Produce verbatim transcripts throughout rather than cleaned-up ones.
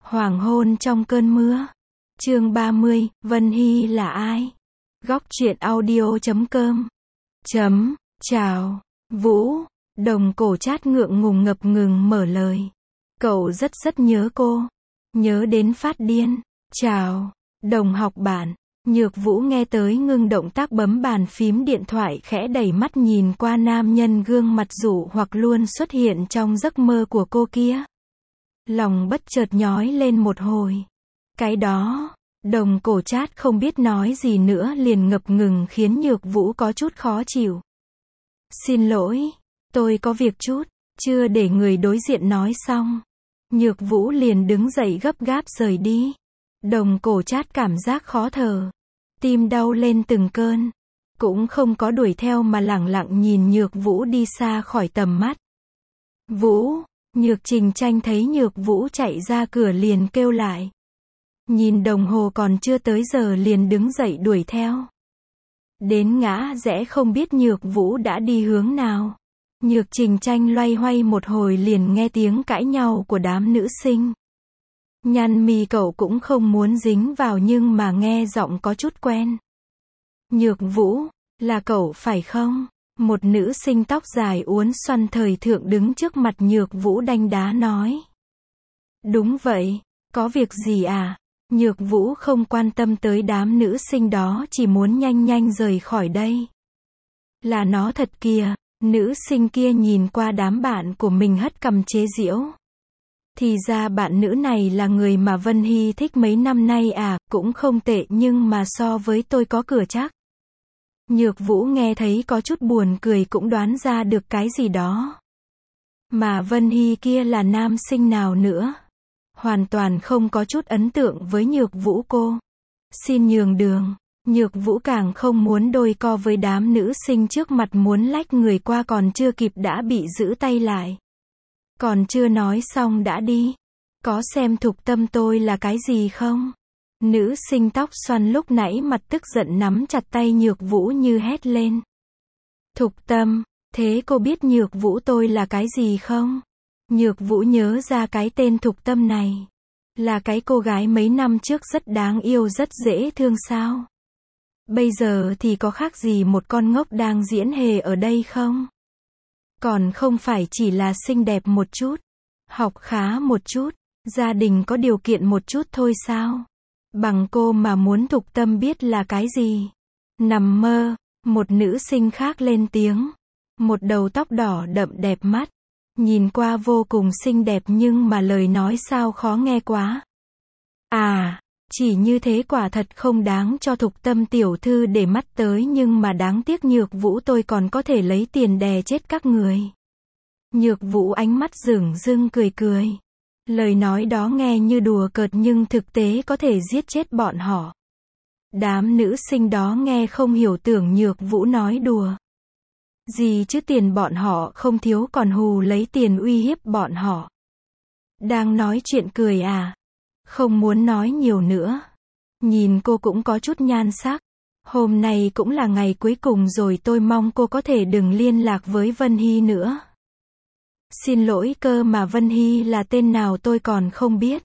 Hoàng hôn trong cơn mưa. Chương ba mươi, Vân Hy là ai? Góc truyện audio chấm com. Chấm, chào, Vũ. Đồng cổ chát ngượng ngùng ngập ngừng mở lời. Cậu rất rất nhớ cô. Nhớ đến phát điên. Chào, đồng học bạn. Nhược Vũ nghe tới ngưng động tác bấm bàn phím điện thoại khẽ đẩy mắt nhìn qua nam nhân gương mặt dụ hoặc luôn xuất hiện trong giấc mơ của cô kia. Lòng bất chợt nhói lên một hồi. Cái đó, đồng cổ chát không biết nói gì nữa liền ngập ngừng khiến Nhược Vũ có chút khó chịu. Xin lỗi, tôi có việc chút, chưa để người đối diện nói xong. Nhược Vũ liền đứng dậy gấp gáp rời đi. Đồng cổ chát cảm giác khó thở. Tim đau lên từng cơn. Cũng không có đuổi theo mà lẳng lặng nhìn Nhược Vũ đi xa khỏi tầm mắt. Vũ, Nhược Trình Tranh thấy Nhược Vũ chạy ra cửa liền kêu lại. Nhìn đồng hồ còn chưa tới giờ liền đứng dậy đuổi theo. Đến ngã rẽ không biết Nhược Vũ đã đi hướng nào. Nhược Trình Tranh loay hoay một hồi liền nghe tiếng cãi nhau của đám nữ sinh. Nhăn mi cậu cũng không muốn dính vào nhưng mà nghe giọng có chút quen. Nhược Vũ, là cậu phải không? Một nữ sinh tóc dài uốn xoăn thời thượng đứng trước mặt Nhược Vũ đanh đá nói. Đúng vậy, có việc gì à? Nhược Vũ không quan tâm tới đám nữ sinh đó, chỉ muốn nhanh nhanh rời khỏi đây. Là nó thật kìa, nữ sinh kia nhìn qua đám bạn của mình hất cằm chế giễu. Thì ra bạn nữ này là người mà Vân Hy thích mấy năm nay à, cũng không tệ nhưng mà so với tôi có cửa chắc. Nhược Vũ nghe thấy có chút buồn cười cũng đoán ra được cái gì đó. Mà Vân Hy kia là nam sinh nào nữa? Hoàn toàn không có chút ấn tượng với Nhược Vũ cô. Xin nhường đường. Nhược Vũ càng không muốn đôi co với đám nữ sinh trước mặt muốn lách người qua còn chưa kịp đã bị giữ tay lại. Còn chưa nói xong đã đi. Có xem Thục Tâm tôi là cái gì không? Nữ sinh tóc xoăn lúc nãy mặt tức giận nắm chặt tay Nhược Vũ như hét lên. Thục Tâm, thế cô biết Nhược Vũ tôi là cái gì không? Nhược Vũ nhớ ra cái tên Thục Tâm này. Là cái cô gái mấy năm trước rất đáng yêu rất dễ thương sao? Bây giờ thì có khác gì một con ngốc đang diễn hề ở đây không? Còn không phải chỉ là xinh đẹp một chút, học khá một chút, gia đình có điều kiện một chút thôi sao? Bằng cô mà muốn Thục Tâm biết là cái gì? Nằm mơ, một nữ sinh khác lên tiếng. Một đầu tóc đỏ đậm đẹp mắt. Nhìn qua vô cùng xinh đẹp nhưng mà lời nói sao khó nghe quá. À, chỉ như thế quả thật không đáng cho Thục Tâm tiểu thư để mắt tới nhưng mà đáng tiếc Nhược Vũ tôi còn có thể lấy tiền đè chết các người. Nhược Vũ ánh mắt dửng dưng cười cười. Lời nói đó nghe như đùa cợt nhưng thực tế có thể giết chết bọn họ. Đám nữ sinh đó nghe không hiểu tưởng Nhược Vũ nói đùa. Gì chứ tiền bọn họ không thiếu còn hù lấy tiền uy hiếp bọn họ. Đang nói chuyện cười à? Không muốn nói nhiều nữa. Nhìn cô cũng có chút nhan sắc. Hôm nay cũng là ngày cuối cùng rồi tôi mong cô có thể đừng liên lạc với Vân Hy nữa. Xin lỗi cơ mà Vân Hy là tên nào tôi còn không biết.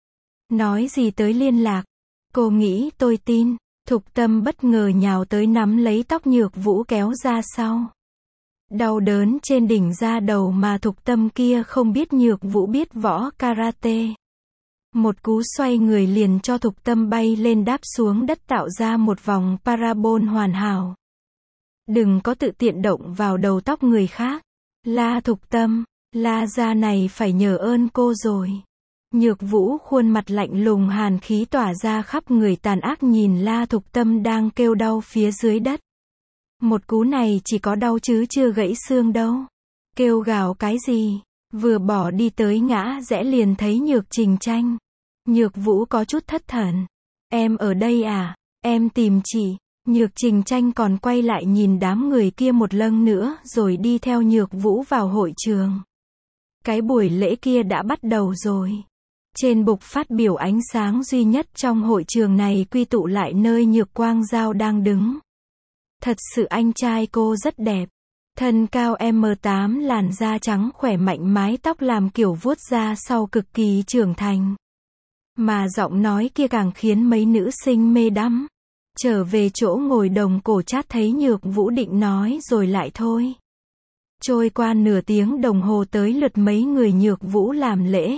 Nói gì tới liên lạc? Cô nghĩ tôi tin? Thục Tâm bất ngờ nhào tới nắm lấy tóc Nhược Vũ kéo ra sau. Đau đớn trên đỉnh da đầu mà Thục Tâm kia không biết Nhược Vũ biết võ karate. Một cú xoay người liền cho Thục Tâm bay lên đáp xuống đất tạo ra một vòng parabol hoàn hảo. Đừng có tự tiện động vào đầu tóc người khác. La Thục Tâm, La gia này phải nhờ ơn cô rồi. Nhược Vũ khuôn mặt lạnh lùng hàn khí tỏa ra khắp người tàn ác nhìn La Thục Tâm đang kêu đau phía dưới đất. Một cú này chỉ có đau chứ chưa gãy xương đâu. Kêu gào cái gì? Vừa bỏ đi tới ngã rẽ liền thấy Nhược Trình Tranh. Nhược Vũ có chút thất thần. Em ở đây à? Em tìm chị. Nhược Trình Tranh còn quay lại nhìn đám người kia một lần nữa rồi đi theo Nhược Vũ vào hội trường. Cái buổi lễ kia đã bắt đầu rồi. Trên bục phát biểu ánh sáng duy nhất trong hội trường này quy tụ lại nơi Nhược Quang Giao đang đứng. Thật sự anh trai cô rất đẹp. Thân cao em tám, làn da trắng khỏe mạnh, mái tóc làm kiểu vuốt ra sau cực kỳ trưởng thành. Mà giọng nói kia càng khiến mấy nữ sinh mê đắm. Trở về chỗ ngồi Đồng Cổ Trát thấy Nhược Vũ định nói rồi lại thôi. Trôi qua nửa tiếng đồng hồ tới lượt mấy người Nhược Vũ làm lễ.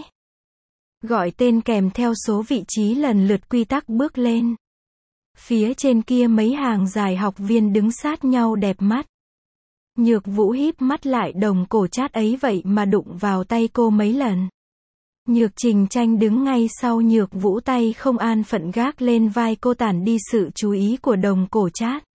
Gọi tên kèm theo số vị trí lần lượt quy tắc bước lên. Phía trên kia mấy hàng dài học viên đứng sát nhau đẹp mắt. Nhược Vũ híp mắt lại Đồng Cổ Trát ấy vậy mà đụng vào tay cô mấy lần. Nhược Trình Tranh đứng ngay sau Nhược Vũ, tay không an phận gác lên vai cô tản đi sự chú ý của Đồng Cổ Trát.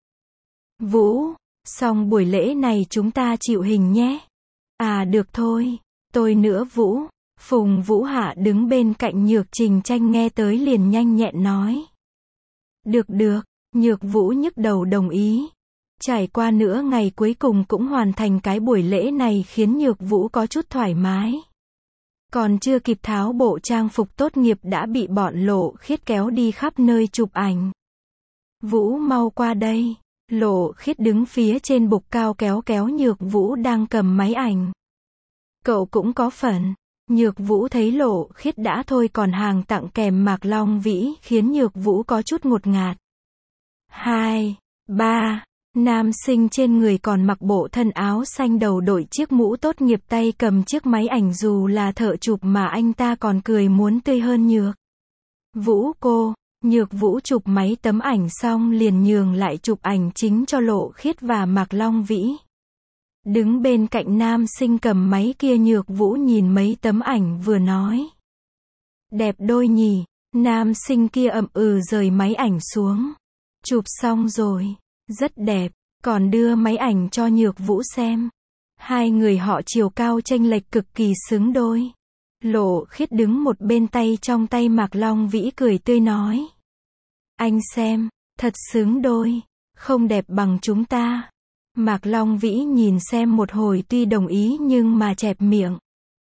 Vũ, xong buổi lễ này chúng ta chịu hình nhé. À được thôi, tôi nữa Vũ. Phùng Vũ Hạ đứng bên cạnh Nhược Trình Tranh nghe tới liền nhanh nhẹn nói. Được được, Nhược Vũ nhức đầu đồng ý. Trải qua nửa ngày cuối cùng cũng hoàn thành cái buổi lễ này khiến Nhược Vũ có chút thoải mái. Còn chưa kịp tháo bộ trang phục tốt nghiệp đã bị bọn Lộ Khiết kéo đi khắp nơi chụp ảnh. Vũ mau qua đây. Lộ Khiết đứng phía trên bục cao kéo kéo Nhược Vũ đang cầm máy ảnh. Cậu cũng có phần. Nhược Vũ thấy Lộ Khiết đã thôi còn hàng tặng kèm Mạc Long Vĩ khiến Nhược Vũ có chút ngột ngạt. Hai, ba, nam sinh trên người còn mặc bộ thân áo xanh, đầu đội chiếc mũ tốt nghiệp, tay cầm chiếc máy ảnh, dù là thợ chụp mà anh ta còn cười muốn tươi hơn Nhược Vũ cô. Nhược Vũ chụp mấy tấm ảnh xong liền nhường lại chụp ảnh chính cho Lộ Khiết và Mạc Long Vĩ. Đứng bên cạnh nam sinh cầm máy kia, Nhược Vũ nhìn mấy tấm ảnh vừa nói. Đẹp đôi nhỉ. Nam sinh kia ậm ừ rời máy ảnh xuống. Chụp xong rồi. Rất đẹp. Còn đưa máy ảnh cho Nhược Vũ xem. Hai người họ chiều cao chênh lệch cực kỳ xứng đôi. Lộ Khiết đứng một bên, tay trong tay Mạc Long Vĩ cười tươi nói. Anh xem, thật xứng đôi. Không đẹp bằng chúng ta. Mạc Long Vĩ nhìn xem một hồi tuy đồng ý nhưng mà chẹp miệng.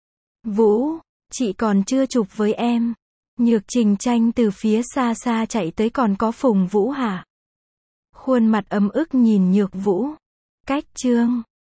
Vũ, chị còn chưa chụp với em. Nhược Trình Tranh từ phía xa xa chạy tới, còn có Phùng Vũ Hạ. Khuôn mặt ấm ức nhìn Nhược Vũ. Cách chương